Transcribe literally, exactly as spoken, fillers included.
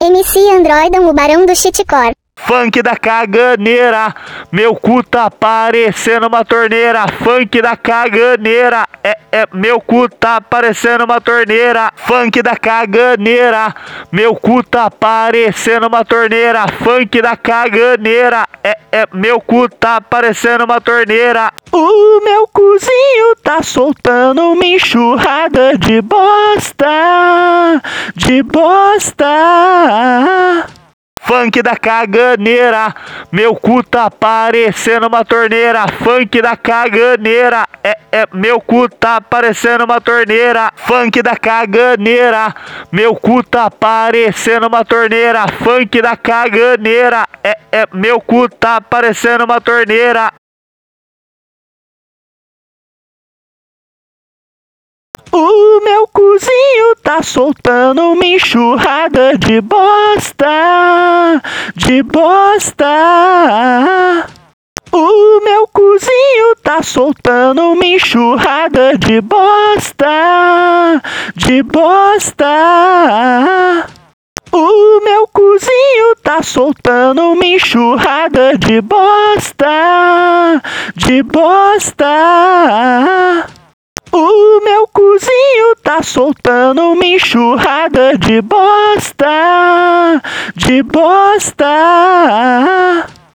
M C Androidon, o barão do shitcore. Funk da caganeira, meu cu tá parecendo uma torneira. Funk da caganeira, é, é, meu cu tá parecendo uma torneira. Funk da caganeira, meu cu tá parecendo uma torneira. Funk da caganeira, é, é, meu cu tá parecendo uma torneira. O meu cozinho tá soltando uma enxurrada de bosta, de bosta. Funk da caganeira, meu cu tá parecendo uma torneira. Funk da caganeira, é, é, meu cu tá parecendo uma torneira. Funk da caganeira, meu cu tá parecendo uma torneira. Funk da caganeira, é, é, meu cu tá parecendo uma torneira. O meu cozinho tá soltando uma enxurrada de bosta, de bosta. O meu cozinho tá soltando uma enxurrada de bosta, de bosta. O meu cozinho tá soltando uma enxurrada de bosta, de bosta. O meu cozinho tá soltando uma enxurrada de bosta, de bosta.